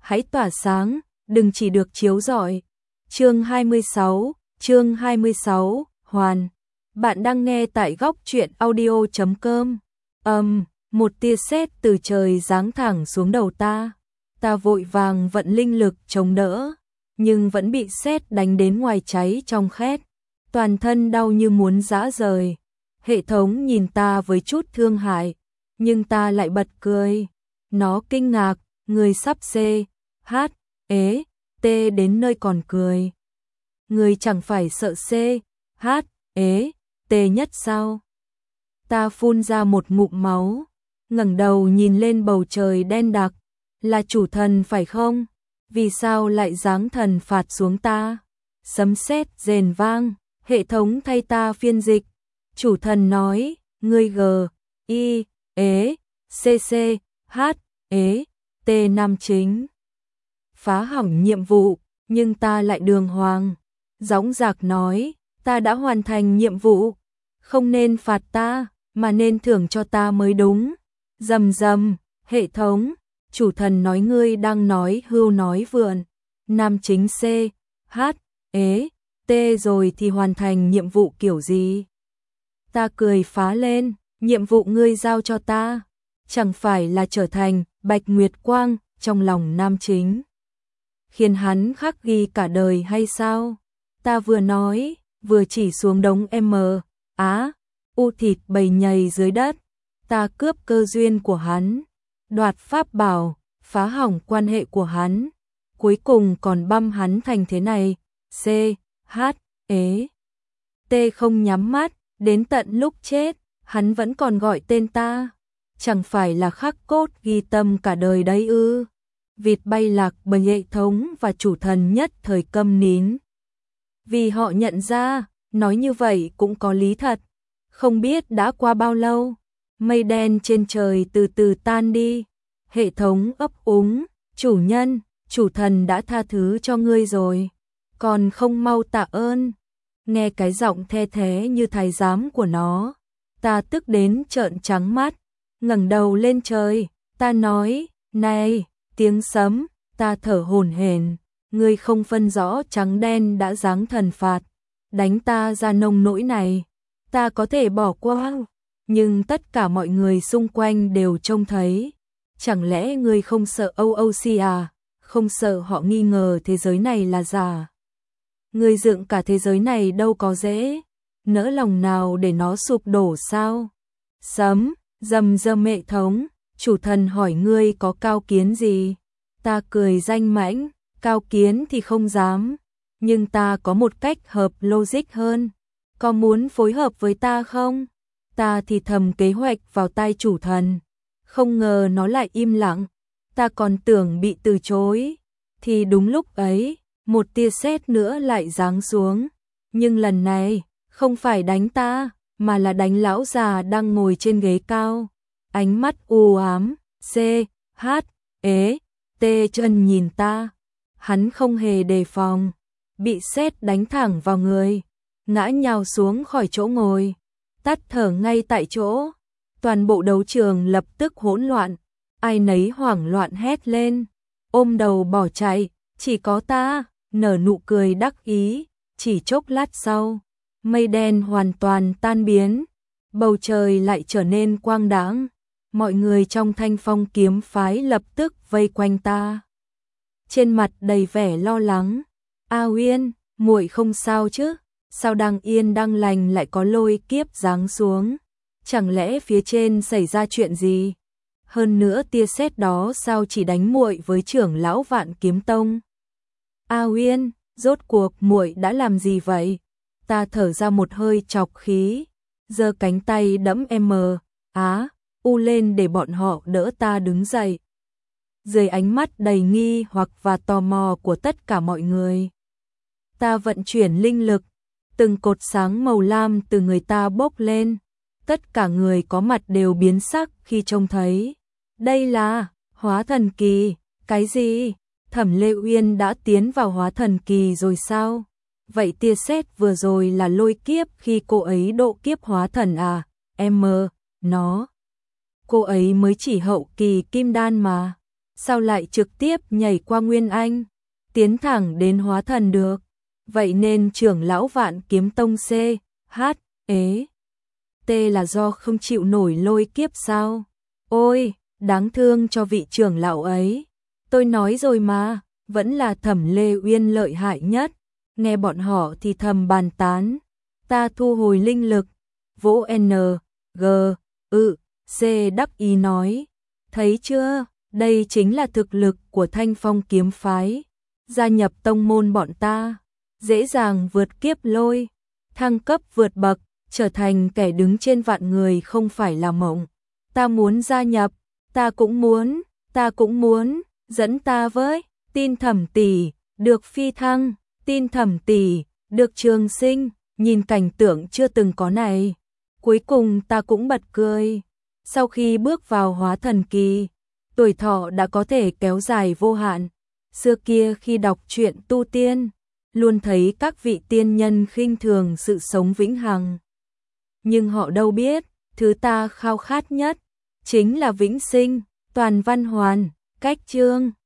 hãy tỏa sáng, đừng chỉ được chiếu rọi. Chương 26, Hoàn. Bạn đang nghe tại góc truyện audio.com. Một tia sét từ trời giáng thẳng xuống đầu ta. Ta vội vàng vận linh lực chống đỡ, nhưng vẫn bị sét đánh đến ngoài cháy trong khét. Toàn thân đau như muốn giã rời. Hệ thống nhìn ta với chút thương hại, nhưng ta lại bật cười. Nó kinh ngạc, người sắp C.H.E.T đến nơi còn cười. Người chẳng phải sợ C.H.E.T nhất sao? Ta phun ra một ngụm máu, ngẩng đầu nhìn lên bầu trời đen đặc. Là chủ thần phải không? Vì sao lại giáng thần phạt xuống ta? Sấm sét rền vang, hệ thống thay ta phiên dịch. Chủ thần nói, ngươi G.I.E.C.C.H.E.T nam chính. Phá hỏng nhiệm vụ, nhưng ta lại đường hoàng. Dõng dạc nói, ta đã hoàn thành nhiệm vụ. Không nên phạt ta, mà nên thưởng cho ta mới đúng. Rầm rầm, hệ thống. Chủ thần nói ngươi đang nói hưu nói vượn. Nam chính C.H.E.T rồi thì hoàn thành nhiệm vụ kiểu gì? Ta cười phá lên, nhiệm vụ ngươi giao cho ta, chẳng phải là trở thành Bạch Nguyệt Quang trong lòng nam chính, khiến hắn khắc ghi cả đời hay sao? Ta vừa nói, vừa chỉ xuống đống u thịt bầy nhầy dưới đất. Ta cướp cơ duyên của hắn, đoạt pháp bảo, phá hỏng quan hệ của hắn, cuối cùng còn băm hắn thành thế này. C.H.E.T không nhắm mắt, đến tận lúc chết, hắn vẫn còn gọi tên ta. Chẳng phải là khắc cốt ghi tâm cả đời đấy ư? Vịt bay lạc bởi hệ thống và chủ thần nhất thời câm nín. Vì họ nhận ra, nói như vậy cũng có lý thật. Không biết đã qua bao lâu, mây đen trên trời từ từ tan đi. Hệ thống ấp úng, chủ nhân, chủ thần đã tha thứ cho ngươi rồi, còn không mau tạ ơn. Nghe cái giọng the thế như thái giám của nó, ta tức đến trợn trắng mắt, ngẩng đầu lên trời, ta nói, này, tiếng sấm, ta thở hổn hển, ngươi không phân rõ trắng đen đã giáng thần phạt, đánh ta ra nông nỗi này, ta có thể bỏ qua, nhưng tất cả mọi người xung quanh đều trông thấy. Chẳng lẽ ngươi không sợ OOC à? Không sợ họ nghi ngờ thế giới này là giả? Ngươi dựng cả thế giới này đâu có dễ, nỡ lòng nào để nó sụp đổ sao? Sấm, rầm rầm hệ thống, chủ thần hỏi ngươi có cao kiến gì? Ta cười danh mãnh, cao kiến thì không dám, nhưng ta có một cách hợp logic hơn. Có muốn phối hợp với ta không? Ta thì thầm kế hoạch vào tai chủ thần, không ngờ nó lại im lặng. Ta còn tưởng bị từ chối, thì đúng lúc ấy, một tia sét nữa lại giáng xuống, nhưng lần này không phải đánh ta, mà là đánh lão già đang ngồi trên ghế cao. Ánh mắt u ám, C.H.E.T chân nhìn ta, hắn không hề đề phòng, bị sét đánh thẳng vào người, ngã nhào xuống khỏi chỗ ngồi, tắt thở ngay tại chỗ. Toàn bộ đấu trường lập tức hỗn loạn, ai nấy hoảng loạn hét lên, ôm đầu bỏ chạy. Chỉ có ta nở nụ cười đắc ý. Chỉ chốc lát sau, mây đen hoàn toàn tan biến, bầu trời lại trở nên quang đãng. Mọi người trong Thanh Phong kiếm phái lập tức vây quanh ta, trên mặt đầy vẻ lo lắng. A Uyên, muội không sao chứ? Sao đang yên đang lành lại có lôi kiếp giáng xuống? Chẳng lẽ phía trên xảy ra chuyện gì? Hơn nữa tia sét đó sao chỉ đánh muội với trưởng lão Vạn Kiếm Tông? A Uyên, rốt cuộc muội đã làm gì vậy? Ta thở ra một hơi trọc khí, giơ cánh tay đẫm u lên để bọn họ đỡ ta đứng dậy. Dưới ánh mắt đầy nghi hoặc và tò mò của tất cả mọi người, ta vận chuyển linh lực, từng cột sáng màu lam từ người ta bốc lên. Tất cả người có mặt đều biến sắc khi trông thấy. Đây là hóa thần kỳ. Cái gì? Thẩm Lệ Uyên đã tiến vào hóa thần kỳ rồi sao? Vậy tia sét vừa rồi là lôi kiếp khi cô ấy độ kiếp hóa thần à? Cô ấy mới chỉ hậu kỳ kim đan mà. sao lại trực tiếp nhảy qua Nguyên Anh, tiến thẳng đến hóa thần được? Vậy nên trưởng lão Vạn Kiếm Tông C, H, ế, T là do không chịu nổi lôi kiếp sao? Ôi, đáng thương cho vị trưởng lão ấy. Tôi nói rồi mà, vẫn là Thẩm Lê Uyên lợi hại nhất. Nghe bọn họ thì thầm bàn tán. Ta thu hồi linh lực. Vỗ N, G, C đắc ý nói. Thấy chưa, đây chính là thực lực của Thanh Phong kiếm phái. Gia nhập tông môn bọn ta, dễ dàng vượt kiếp lôi, thăng cấp vượt bậc, trở thành kẻ đứng trên vạn người không phải là mộng. Ta muốn gia nhập, ta cũng muốn, dẫn ta với, tin Thẩm tỷ, được phi thăng, tin Thẩm tỷ, được trường sinh, nhìn cảnh tượng chưa từng có này. Cuối cùng ta cũng bật cười. Sau khi bước vào hóa thần kỳ, tuổi thọ đã có thể kéo dài vô hạn. Xưa kia khi đọc truyện tu tiên, luôn thấy các vị tiên nhân khinh thường sự sống vĩnh hằng. Nhưng họ đâu biết, thứ ta khao khát nhất chính là vĩnh sinh. Toàn Văn Hoàn, Cách Chương